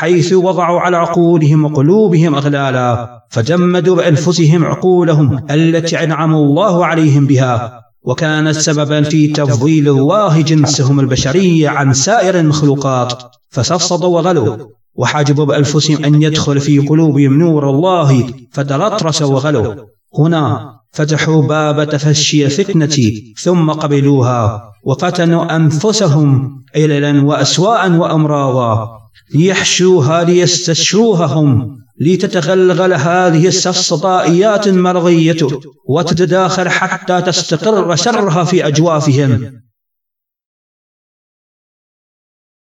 حيث وضعوا على عقولهم وقلوبهم أغلالا، فجمدوا بأنفسهم عقولهم التي أنعم الله عليهم بها، وكانت سببا في تفضيل الله جنسهم البشري عن سائر المخلوقات، فسفسطوا وغلوا، وحجبوا بأنفسهم أن يدخل في قلوبهم نور الله فتلطرسوا وغلوا. هنا فتحوا باب تفشي الفتنة ثم قبلوها، وفتنوا أنفسهم عللا وأسواء وأمراضا ليحشوها ليستشروها هم، لتتغلغل هذه السفسطائيات المرضية وتتداخل حتى تستقر شرها في أجوافهم،